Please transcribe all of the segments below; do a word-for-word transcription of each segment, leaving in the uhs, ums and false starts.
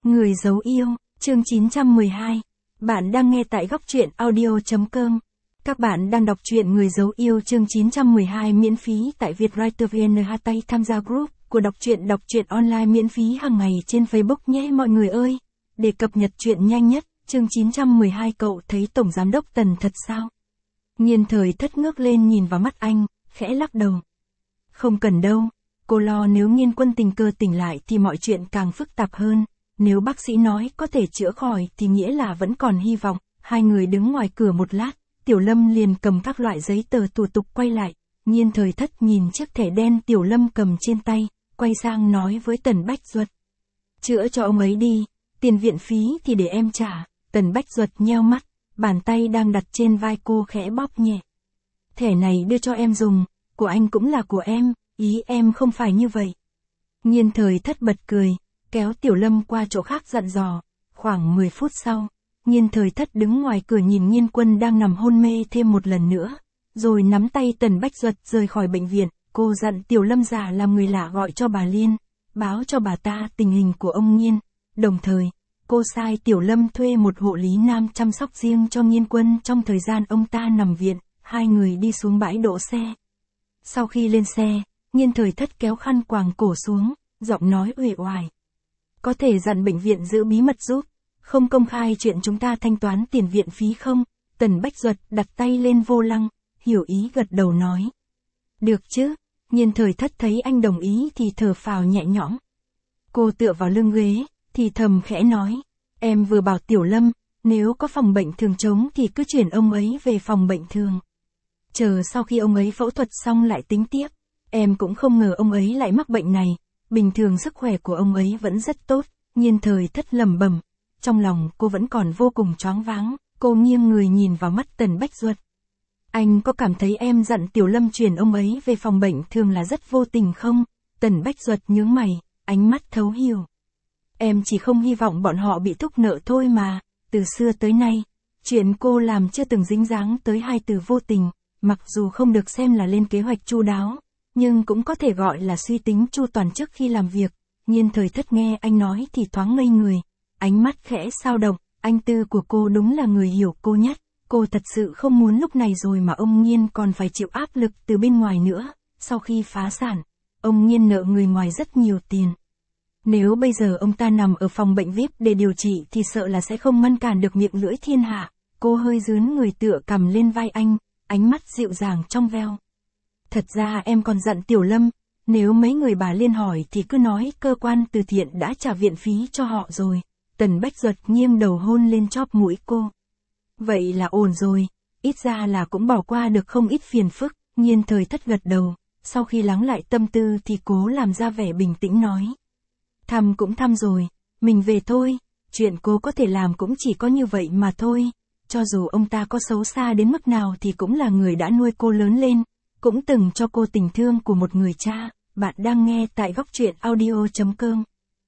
Người giấu yêu, chương chín trăm mười hai. Bạn đang nghe tại góc truyện audio chấm com. Các bạn đang đọc truyện Người giấu yêu chương chín trăm mười hai miễn phí tại Vietwriter vê en. Tay tham gia group của đọc truyện đọc truyện online miễn phí hàng ngày trên Facebook nhé mọi người ơi. Để cập nhật truyện nhanh nhất, chương chín trăm mười hai cậu thấy Tổng Giám đốc Tần thật sao? Nhiên Thời Thất ngước lên nhìn vào mắt anh, khẽ lắc đầu. Không cần đâu, cô lo nếu Nghiên Quân tình cờ tỉnh lại thì mọi chuyện càng phức tạp hơn. Nếu bác sĩ nói có thể chữa khỏi thì nghĩa là vẫn còn hy vọng. Hai người đứng ngoài cửa một lát, Tiểu Lâm liền cầm các loại giấy tờ thủ tục quay lại. Nhiên Thời Thất nhìn chiếc thẻ đen Tiểu Lâm cầm trên tay, quay sang nói với Tần Bách Duật. Chữa cho ông ấy đi, tiền viện phí thì để em trả. Tần Bách Duật nheo mắt, bàn tay đang đặt trên vai cô khẽ bóp nhẹ. Thẻ này đưa cho em dùng, của anh cũng là của em, ý em không phải như vậy. Nhiên Thời Thất bật cười, kéo Tiểu Lâm qua chỗ khác dặn dò. Khoảng mười phút sau, Nhiên Thời Thất đứng ngoài cửa nhìn Nghiên Quân đang nằm hôn mê thêm một lần nữa, rồi nắm tay Tần Bách Duật rời khỏi bệnh viện. Cô dặn Tiểu Lâm giả làm người lạ gọi cho bà Liên, báo cho bà ta tình hình của ông Nghiên. Đồng thời, cô sai Tiểu Lâm thuê một hộ lý nam chăm sóc riêng cho Nghiên Quân trong thời gian ông ta nằm viện. Hai người đi xuống bãi đỗ xe. Sau khi lên xe, Nhiên Thời Thất kéo khăn quàng cổ xuống, giọng nói uể oải. Có thể dặn bệnh viện giữ bí mật giúp, không công khai chuyện chúng ta thanh toán tiền viện phí không? Tần Bách Duật đặt tay lên vô lăng, hiểu ý gật đầu nói. Được chứ, Nhiên Thời Thất thấy anh đồng ý thì thở phào nhẹ nhõm. Cô tựa vào lưng ghế, thì thầm khẽ nói. Em vừa bảo Tiểu Lâm, nếu có phòng bệnh thường trống thì cứ chuyển ông ấy về phòng bệnh thường. Chờ sau khi ông ấy phẫu thuật xong lại tính tiếp. Em cũng không ngờ ông ấy lại mắc bệnh này. Bình thường sức khỏe của ông ấy vẫn rất tốt. Nhiên Thời Thất lẩm bẩm. Trong lòng cô vẫn còn vô cùng choáng váng. Cô nghiêng người nhìn vào mắt Tần Bách Duật. Anh có cảm thấy em dặn Tiểu Lâm chuyển ông ấy về phòng bệnh thường là rất vô tình không? Tần Bách Duật nhướng mày, ánh mắt thấu hiểu. Em chỉ không hy vọng bọn họ bị thúc nợ thôi mà. Từ xưa tới nay, chuyện cô làm chưa từng dính dáng tới hai từ vô tình. Mặc dù không được xem là lên kế hoạch chu đáo, nhưng cũng có thể gọi là suy tính chu toàn trước khi làm việc. Nhiên Thời Thất nghe anh nói thì thoáng ngây người, ánh mắt khẽ xao động. Anh Tư của cô đúng là người hiểu cô nhất. Cô thật sự không muốn lúc này rồi mà ông Nhiên còn phải chịu áp lực từ bên ngoài nữa. Sau khi phá sản, ông Nhiên nợ người ngoài rất nhiều tiền. Nếu bây giờ ông ta nằm ở phòng bệnh vi ai pi để điều trị thì sợ là sẽ không ngăn cản được miệng lưỡi thiên hạ. Cô hơi dướn người tựa cằm lên vai anh, ánh mắt dịu dàng trong veo. Thật ra em còn dặn Tiểu Lâm, nếu mấy người bà Liên hỏi thì cứ nói cơ quan từ thiện đã trả viện phí cho họ rồi. Tần Bách Duật nghiêng đầu hôn lên chóp mũi cô. Vậy là ổn rồi, ít ra là cũng bỏ qua được không ít phiền phức. Nhiên Thời Thất gật đầu, sau khi lắng lại tâm tư thì cố làm ra vẻ bình tĩnh nói. Thăm cũng thăm rồi, mình về thôi, chuyện cô có thể làm cũng chỉ có như vậy mà thôi. Cho dù ông ta có xấu xa đến mức nào thì cũng là người đã nuôi cô lớn lên, cũng từng cho cô tình thương của một người cha. Bạn đang nghe tại góc truyện audio chấm com.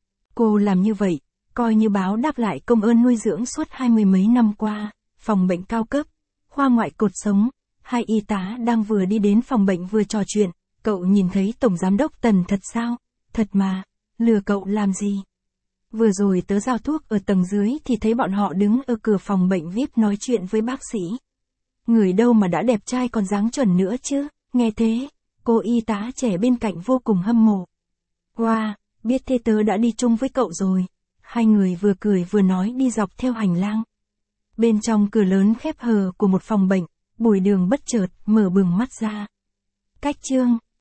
Cô làm như vậy, coi như báo đáp lại công ơn nuôi dưỡng suốt hai mươi mấy năm qua. Phòng bệnh cao cấp, khoa ngoại cột sống, hai y tá đang vừa đi đến phòng bệnh vừa trò chuyện. Cậu nhìn thấy Tổng Giám đốc Tần thật sao? Thật mà, lừa cậu làm gì? Vừa rồi tớ giao thuốc ở tầng dưới thì thấy bọn họ đứng ở cửa phòng bệnh vi ai pi nói chuyện với bác sĩ. Người đâu mà đã đẹp trai còn dáng chuẩn nữa chứ? Nghe thế, cô y tá trẻ bên cạnh vô cùng hâm mộ. Wow, biết thế tớ đã đi chung với cậu rồi. Hai người vừa cười vừa nói đi dọc theo hành lang. Bên trong cửa lớn khép hờ của một phòng bệnh, Bùi Đường bất chợt mở bừng mắt ra. Cách chương